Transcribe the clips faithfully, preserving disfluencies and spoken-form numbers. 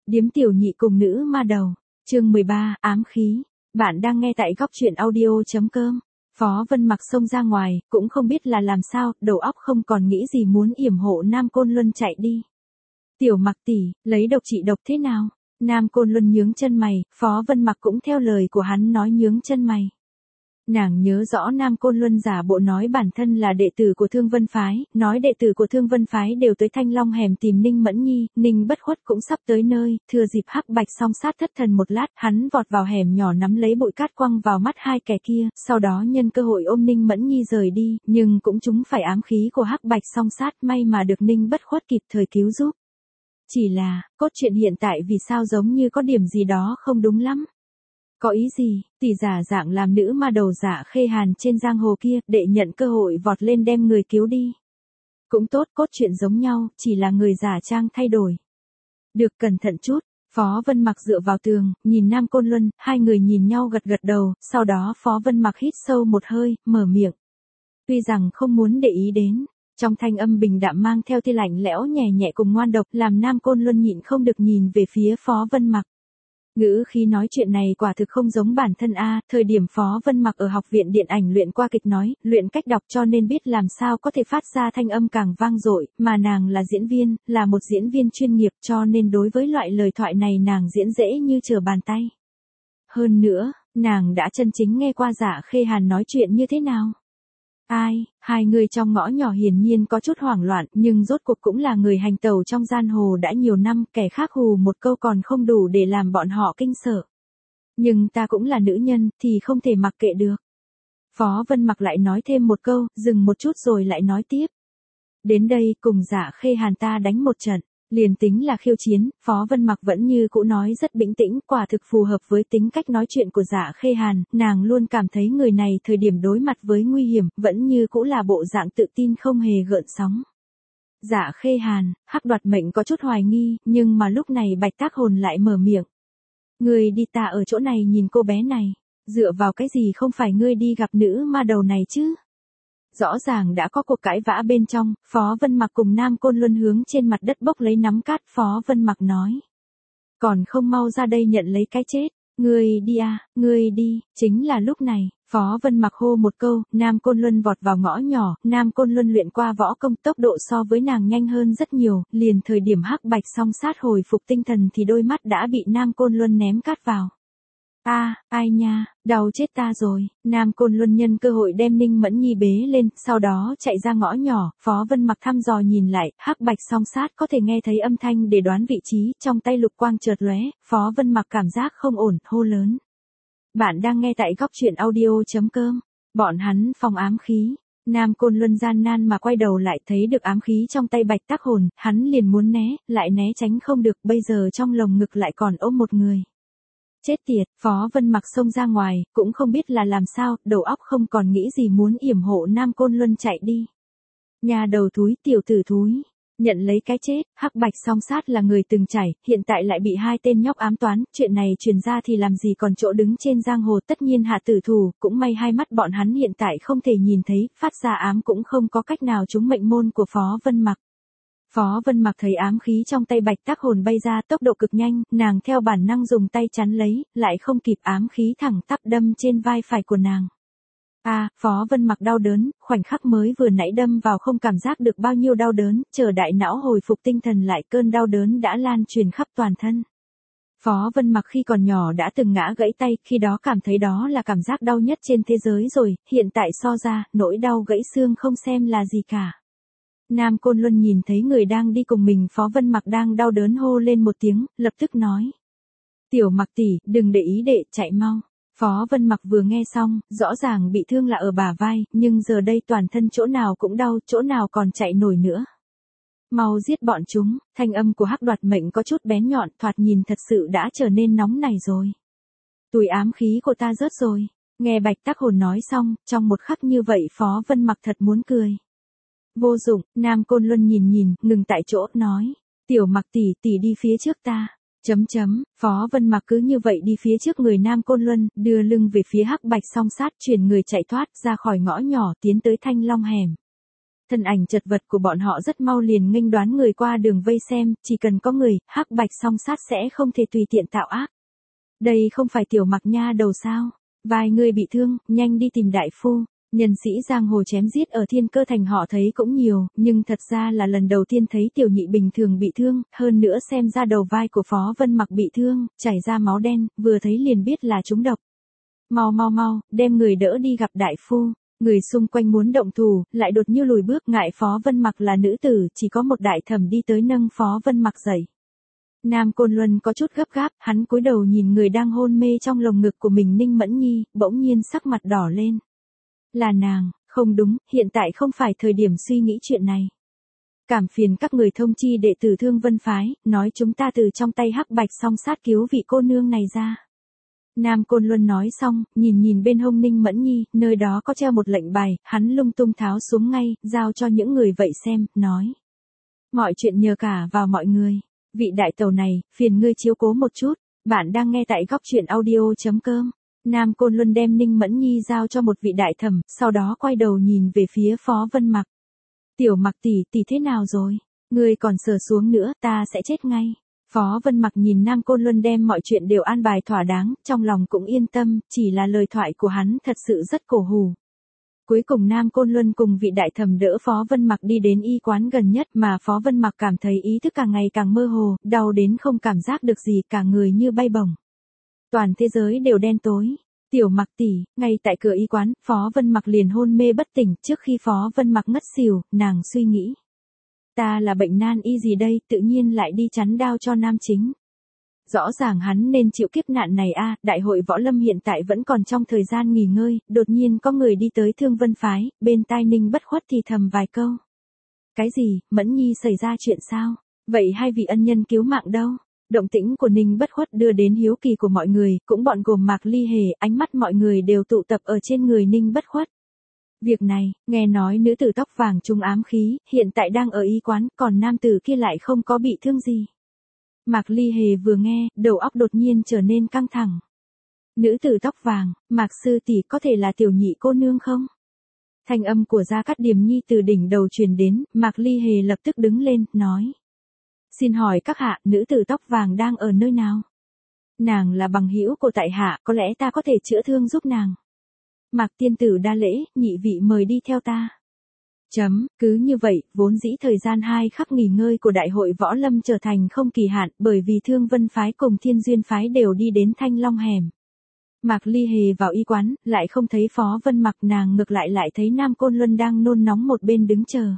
Điếm tiểu nhị cùng nữ ma đầu. Chương mười ba, ám khí. Bạn đang nghe tại góc truyện audio.com. Phó Vân Mặc xông ra ngoài, cũng không biết là làm sao, đầu óc không còn nghĩ gì muốn yểm hộ Nam Côn Luân chạy đi. Tiểu Mặc tỷ, lấy độc trị độc thế nào? Nam Côn Luân nhướng chân mày, Phó Vân Mặc cũng theo lời của hắn nói nhướng chân mày. Nàng nhớ rõ Nam Côn Luân giả bộ nói bản thân là đệ tử của Thương Vân Phái, nói đệ tử của Thương Vân Phái đều tới Thanh Long hẻm tìm Ninh Mẫn Nhi, Ninh Bất Khuất cũng sắp tới nơi, thừa dịp Hắc Bạch song sát thất thần một lát, hắn vọt vào hẻm nhỏ nắm lấy bụi cát quăng vào mắt hai kẻ kia, sau đó nhân cơ hội ôm Ninh Mẫn Nhi rời đi, nhưng cũng trúng phải ám khí của Hắc Bạch song sát, may mà được Ninh Bất Khuất kịp thời cứu giúp. Chỉ là, cốt truyện hiện tại vì sao giống như có điểm gì đó không đúng lắm. Có ý gì, tỷ giả dạng làm nữ ma đầu Dạ Khê Hàn trên giang hồ kia, để nhận cơ hội vọt lên đem người cứu đi. Cũng tốt, cốt truyện giống nhau, chỉ là người giả trang thay đổi. Được, cẩn thận chút. Phó Vân Mặc dựa vào tường, nhìn Nam Côn Luân, hai người nhìn nhau gật gật đầu, sau đó Phó Vân Mặc hít sâu một hơi, mở miệng. Tuy rằng không muốn để ý đến, trong thanh âm bình đạm mang theo tia lạnh lẽo nhẹ nhẹ cùng ngoan độc, làm Nam Côn Luân nhịn không được nhìn về phía Phó Vân Mặc. Ngữ khí nói chuyện này quả thực không giống bản thân a, thời điểm Phó Vân Mặc ở học viện điện ảnh luyện qua kịch nói, luyện cách đọc cho nên biết làm sao có thể phát ra thanh âm càng vang dội, mà nàng là diễn viên, là một diễn viên chuyên nghiệp cho nên đối với loại lời thoại này nàng diễn dễ như trở bàn tay. Hơn nữa, nàng đã chân chính nghe qua Dạ Khê Hàn nói chuyện như thế nào. Ai, hai người trong ngõ nhỏ hiển nhiên có chút hoảng loạn, nhưng rốt cuộc cũng là người hành tẩu trong giang hồ đã nhiều năm, kẻ khác hù một câu còn không đủ để làm bọn họ kinh sợ. Nhưng ta cũng là nữ nhân, thì không thể mặc kệ được. Phó Vân Mặc lại nói thêm một câu, dừng một chút rồi lại nói tiếp. Đến đây, cùng Dạ Khê Hàn ta đánh một trận. Liền tính là khiêu chiến, Phó Vân Mặc vẫn như cũ nói rất bình tĩnh, quả thực phù hợp với tính cách nói chuyện của Dạ Khê Hàn, nàng luôn cảm thấy người này thời điểm đối mặt với nguy hiểm, vẫn như cũ là bộ dạng tự tin không hề gợn sóng. Dạ Khê Hàn, Hắc Đoạt Mệnh có chút hoài nghi, nhưng mà lúc này Bạch Tác Hồn lại mở miệng. Ngươi đi, ta ở chỗ này nhìn cô bé này, dựa vào cái gì không phải ngươi đi gặp nữ ma đầu này chứ? Rõ ràng đã có cuộc cãi vã bên trong, Phó Vân Mặc cùng Nam Côn Luân hướng trên mặt đất bốc lấy nắm cát, Phó Vân Mặc nói. Còn không mau ra đây nhận lấy cái chết, ngươi đi à, ngươi đi, chính là lúc này, Phó Vân Mặc hô một câu, Nam Côn Luân vọt vào ngõ nhỏ, Nam Côn Luân luyện qua võ công tốc độ so với nàng nhanh hơn rất nhiều, liền thời điểm Hắc Bạch song sát hồi phục tinh thần thì đôi mắt đã bị Nam Côn Luân ném cát vào. A, à, ai nha, đau chết ta rồi. Nam Côn Luân nhân cơ hội đem Ninh Mẫn Nhi bế lên, sau đó chạy ra ngõ nhỏ, Phó Vân Mặc thăm dò nhìn lại, Hắc Bạch song sát có thể nghe thấy âm thanh để đoán vị trí, trong tay lục quang chợt lóe, Phó Vân Mặc cảm giác không ổn, hô lớn. Bạn đang nghe tại góc truyện audio.com. Bọn hắn phòng ám khí. Nam Côn Luân gian nan mà quay đầu lại thấy được ám khí trong tay Bạch Tác Hồn, hắn liền muốn né, lại né tránh không được, bây giờ trong lồng ngực lại còn ôm một người. Chết tiệt, Phó Vân Mặc xông ra ngoài, cũng không biết là làm sao, đầu óc không còn nghĩ gì muốn yểm hộ Nam Côn Luân chạy đi. Nhà đầu thúi, tiểu tử thúi, nhận lấy cái chết, Hắc Bạch song sát là người từng trải, hiện tại lại bị hai tên nhóc ám toán, chuyện này truyền ra thì làm gì còn chỗ đứng trên giang hồ, tất nhiên hạ tử thủ, cũng may hai mắt bọn hắn hiện tại không thể nhìn thấy, phát ra ám cũng không có cách nào trúng mệnh môn của Phó Vân Mặc. Phó Vân Mặc thấy ám khí trong tay Bạch Tác Hồn bay ra tốc độ cực nhanh, nàng theo bản năng dùng tay chắn lấy, lại không kịp ám khí thẳng tắp đâm trên vai phải của nàng. A, à, Phó Vân Mặc đau đớn, khoảnh khắc mới vừa nãy đâm vào không cảm giác được bao nhiêu đau đớn, chờ đại não hồi phục tinh thần lại cơn đau đớn đã lan truyền khắp toàn thân. Phó Vân Mặc khi còn nhỏ đã từng ngã gãy tay, khi đó cảm thấy đó là cảm giác đau nhất trên thế giới rồi, hiện tại so ra, nỗi đau gãy xương không xem là gì cả. Nam Côn Luân nhìn thấy người đang đi cùng mình, Phó Vân Mặc đang đau đớn hô lên một tiếng, lập tức nói. Tiểu Mặc tỷ, đừng để ý đệ, chạy mau. Phó Vân Mặc vừa nghe xong, rõ ràng bị thương là ở bả vai, nhưng giờ đây toàn thân chỗ nào cũng đau, chỗ nào còn chạy nổi nữa. Mau giết bọn chúng, thanh âm của Hắc Đoạt Mệnh có chút bén nhọn, thoạt nhìn thật sự đã trở nên nóng nảy rồi. Tùi ám khí của ta rớt rồi. Nghe Bạch Tác Hồn nói xong, trong một khắc như vậy Phó Vân Mặc thật muốn cười. Vô dụng, Nam Côn Luân nhìn nhìn, ngừng tại chỗ, nói. Tiểu Mặc tỷ, tỷ đi phía trước ta. Chấm chấm, Phó Vân Mặc cứ như vậy đi phía trước người Nam Côn Luân, đưa lưng về phía Hắc Bạch song sát, chuyển người chạy thoát ra khỏi ngõ nhỏ tiến tới Thanh Long hẻm. Thân ảnh chật vật của bọn họ rất mau liền nghênh đoán người qua đường vây xem, chỉ cần có người, hắc bạch song sát sẽ không thể tùy tiện tạo ác. Đây không phải tiểu mặc nha đầu sao? Vài người bị thương, nhanh đi tìm đại phu. Nhân sĩ giang hồ chém giết ở Thiên Cơ Thành họ thấy cũng nhiều, nhưng thật ra là lần đầu tiên thấy tiểu nhị bình thường bị thương, hơn nữa xem ra đầu vai của Phó Vân Mặc bị thương, chảy ra máu đen, vừa thấy liền biết là trúng độc. Mau mau mau, đem người đỡ đi gặp đại phu. Người xung quanh muốn động thủ, lại đột như lùi bước, ngại Phó Vân Mặc là nữ tử, chỉ có một đại thẩm đi tới nâng Phó Vân Mặc dậy. Nam Côn Luân có chút gấp gáp, hắn cúi đầu nhìn người đang hôn mê trong lồng ngực của mình Ninh Mẫn Nhi, bỗng nhiên sắc mặt đỏ lên. Là nàng, không đúng, hiện tại không phải thời điểm suy nghĩ chuyện này. Cảm phiền các người thông chi đệ tử Thương Vân Phái, nói chúng ta từ trong tay hắc bạch song sát cứu vị cô nương này ra. Nam Côn Luân nói xong, nhìn nhìn bên hông Ninh Mẫn Nhi, nơi đó có treo một lệnh bài, hắn lung tung tháo xuống ngay, giao cho những người vậy xem, nói. Mọi chuyện nhờ cả vào mọi người. Vị đại tẩu này, phiền ngươi chiếu cố một chút, bạn đang nghe tại góc truyện audio.com. Nam Côn Luân đem Ninh Mẫn Nhi giao cho một vị đại thẩm, sau đó quay đầu nhìn về phía Phó Vân Mặc. Tiểu Mặc tỷ, tỷ thế nào rồi? Ngươi còn sờ xuống nữa, ta sẽ chết ngay. Phó Vân Mặc nhìn Nam Côn Luân đem mọi chuyện đều an bài thỏa đáng, trong lòng cũng yên tâm, chỉ là lời thoại của hắn thật sự rất cổ hủ. Cuối cùng Nam Côn Luân cùng vị đại thẩm đỡ Phó Vân Mặc đi đến y quán gần nhất, mà Phó Vân Mặc cảm thấy ý thức càng ngày càng mơ hồ, đau đến không cảm giác được gì, cả người như bay bổng. Toàn thế giới đều đen tối. Tiểu Mặc tỷ, ngay tại cửa y quán, Phó Vân Mặc liền hôn mê bất tỉnh, trước khi Phó Vân Mặc ngất xỉu, nàng suy nghĩ. Ta là bệnh nan y gì đây, tự nhiên lại đi chắn đao cho nam chính. Rõ ràng hắn nên chịu kiếp nạn này a. Đại hội võ lâm hiện tại vẫn còn trong thời gian nghỉ ngơi, đột nhiên có người đi tới Thương Vân Phái, bên tai Ninh Bất Khuất thì thầm vài câu. Cái gì, Mẫn Nhi xảy ra chuyện sao? Vậy hai vị ân nhân cứu mạng đâu? Động tĩnh của Ninh Bất Khuất đưa đến hiếu kỳ của mọi người, cũng bọn gồm Mạc Ly Hề, ánh mắt mọi người đều tụ tập ở trên người Ninh Bất Khuất. Việc này, nghe nói nữ tử tóc vàng trúng ám khí, hiện tại đang ở y quán, còn nam tử kia lại không có bị thương gì. Mạc Ly Hề vừa nghe, đầu óc đột nhiên trở nên căng thẳng. Nữ tử tóc vàng, Mạc sư tỷ có thể là tiểu nhị cô nương không? Thanh âm của Gia Cát Điềm Nhi từ đỉnh đầu truyền đến, Mạc Ly Hề lập tức đứng lên, nói. Xin hỏi các hạ, nữ tử tóc vàng đang ở nơi nào? Nàng là bằng hữu của tại hạ, có lẽ ta có thể chữa thương giúp nàng. Mạc tiên tử đa lễ, nhị vị mời đi theo ta. Chấm, cứ như vậy, vốn dĩ thời gian hai khắc nghỉ ngơi của đại hội võ lâm trở thành không kỳ hạn, bởi vì Thương Vân Phái cùng Thiên Duyên Phái đều đi đến Thanh Long Hẻm. Mạc Ly Hề vào y quán, lại không thấy Phó Vân Mặc, nàng ngược lại lại thấy Nam Côn Luân đang nôn nóng một bên đứng chờ.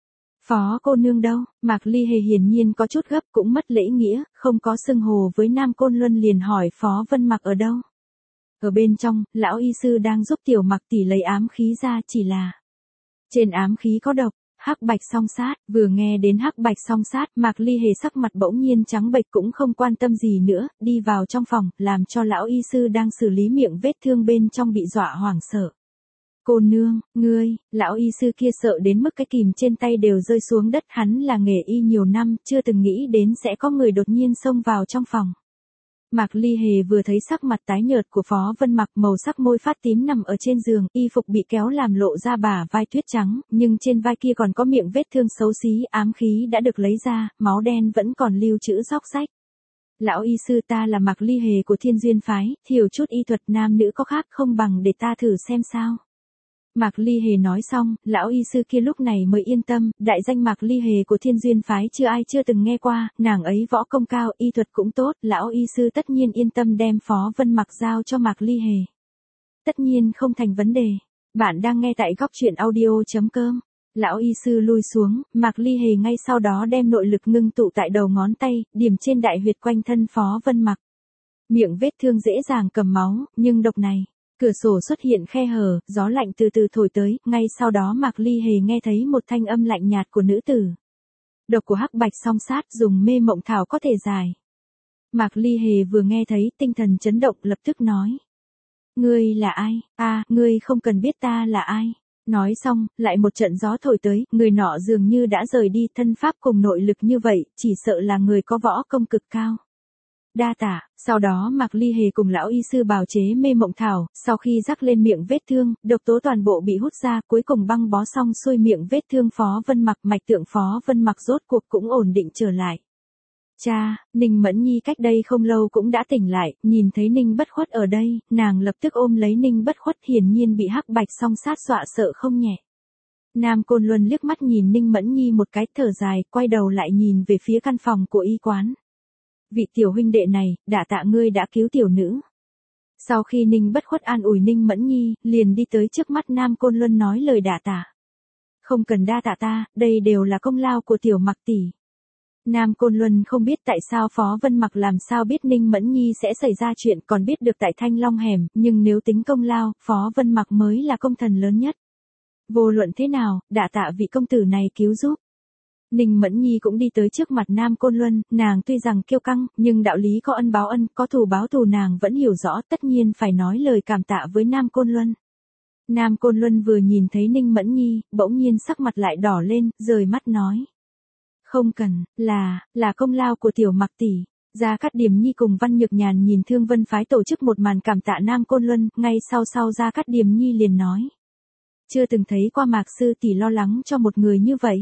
Phó cô nương đâu? Mạc Ly Hề hiển nhiên có chút gấp, cũng mất lễ nghĩa, không có xưng hồ với Nam Côn Luân, liền hỏi Phó Vân Mặc ở đâu. Ở bên trong, lão y sư đang giúp tiểu Mặc tỷ lấy ám khí ra, chỉ là trên ám khí có độc. Hắc bạch song sát. Vừa nghe đến hắc bạch song sát, Mạc Ly Hề sắc mặt bỗng nhiên trắng bệch, cũng không quan tâm gì nữa, đi vào trong phòng, làm cho lão y sư đang xử lý miệng vết thương bên trong bị dọa hoảng sợ. Cô nương, ngươi, lão y sư kia sợ đến mức cái kìm trên tay đều rơi xuống đất, hắn là nghề y nhiều năm, chưa từng nghĩ đến sẽ có người đột nhiên xông vào trong phòng. Mạc Ly Hề vừa thấy sắc mặt tái nhợt của Phó Vân Mặc, màu sắc môi phát tím nằm ở trên giường, y phục bị kéo làm lộ ra bả vai tuyết trắng, nhưng trên vai kia còn có miệng vết thương xấu xí, ám khí đã được lấy ra, máu đen vẫn còn lưu trữ róc rách. Lão y sư, ta là Mạc Ly Hề của Thiên Duyên Phái, hiểu chút y thuật nam nữ có khác không bằng để ta thử xem sao. Mạc Ly Hề nói xong, lão y sư kia lúc này mới yên tâm, đại danh Mạc Ly Hề của Thiên Duyên Phái chưa ai chưa từng nghe qua, nàng ấy võ công cao, y thuật cũng tốt, lão y sư tất nhiên yên tâm đem Phó Vân Mặc giao cho Mạc Ly Hề. Tất nhiên không thành vấn đề. Bạn đang nghe tại góc truyện audio.com. Lão y sư lui xuống, Mạc Ly Hề ngay sau đó đem nội lực ngưng tụ tại đầu ngón tay, điểm trên đại huyệt quanh thân Phó Vân Mặc. Miệng vết thương dễ dàng cầm máu, nhưng độc này. Cửa sổ xuất hiện khe hở, gió lạnh từ từ thổi tới, ngay sau đó Mạc Ly Hề nghe thấy một thanh âm lạnh nhạt của nữ tử. Độc của hắc bạch song sát dùng mê mộng thảo có thể giải. Mạc Ly Hề vừa nghe thấy, tinh thần chấn động, lập tức nói. Ngươi là ai? À, ngươi không cần biết ta là ai. Nói xong, lại một trận gió thổi tới, người nọ dường như đã rời đi, thân pháp cùng nội lực như vậy, chỉ sợ là người có võ công cực cao. Đa tạ. Sau đó Mạc Ly Hề cùng lão y sư bào chế mê mộng thảo, sau khi rắc lên miệng vết thương, độc tố toàn bộ bị hút ra, cuối cùng băng bó xong xuôi miệng vết thương Phó Vân Mặc, mạch tượng Phó Vân Mặc rốt cuộc cũng ổn định trở lại. Cha, Ninh Mẫn Nhi cách đây không lâu cũng đã tỉnh lại, nhìn thấy Ninh Bất Khuất ở đây, nàng lập tức ôm lấy Ninh Bất Khuất, hiển nhiên bị hắc bạch song sát dọa sợ không nhẹ. Nam Côn Luân liếc mắt nhìn Ninh Mẫn Nhi một cái, thở dài, quay đầu lại nhìn về phía căn phòng của y quán. Vị tiểu huynh đệ này, đả tạ ngươi đã cứu tiểu nữ. Sau khi Ninh Bất Khuất an ủi Ninh Mẫn Nhi, liền đi tới trước mắt Nam Côn Luân nói lời đả tạ. Không cần đa tạ ta, đây đều là công lao của tiểu Mặc tỷ. Nam Côn Luân không biết tại sao Phó Vân Mặc làm sao biết Ninh Mẫn Nhi sẽ xảy ra chuyện, còn biết được tại Thanh Long hẻm, nhưng nếu tính công lao, Phó Vân Mặc mới là công thần lớn nhất. Vô luận thế nào, đả tạ vị công tử này cứu giúp. Ninh Mẫn Nhi cũng đi tới trước mặt Nam Côn Luân, nàng tuy rằng kiêu căng, nhưng đạo lý có ân báo ân, có thù báo thù nàng vẫn hiểu rõ, tất nhiên phải nói lời cảm tạ với Nam Côn Luân. Nam Côn Luân vừa nhìn thấy Ninh Mẫn Nhi, bỗng nhiên sắc mặt lại đỏ lên, rời mắt nói. Không cần, là, là công lao của tiểu Mặc tỷ. Gia Cát Điềm Nhi cùng Văn Nhược Nhàn nhìn Thương Vân phái tổ chức một màn cảm tạ Nam Côn Luân, ngay sau sau Gia Cát Điềm Nhi liền nói. Chưa từng thấy qua Mạc sư tỷ lo lắng cho một người như vậy.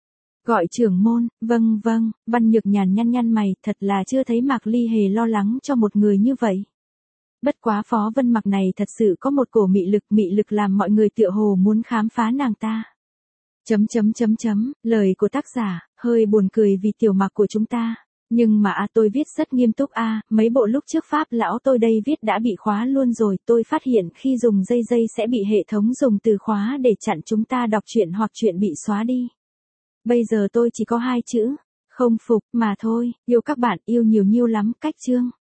Gọi trưởng môn, vâng vâng, Văn Nhược Nhàn nhăn nhăn mày, thật là chưa thấy Mạc Ly Hề lo lắng cho một người như vậy. Bất quá Phó Vân Mặc này thật sự có một cổ mị lực, mị lực làm mọi người tựa hồ muốn khám phá nàng ta. Chấm chấm chấm chấm, lời của tác giả, hơi buồn cười vì tiểu Mặc của chúng ta. Nhưng mà a tôi viết rất nghiêm túc a, mấy bộ lúc trước Pháp lão tôi đây viết đã bị khóa luôn rồi, tôi phát hiện khi dùng dây dây sẽ bị hệ thống dùng từ khóa để chặn chúng ta đọc truyện hoặc truyện bị xóa đi. Bây giờ tôi chỉ có hai chữ, không phục mà thôi, yêu các bạn yêu nhiều nhiêu lắm, cách chương.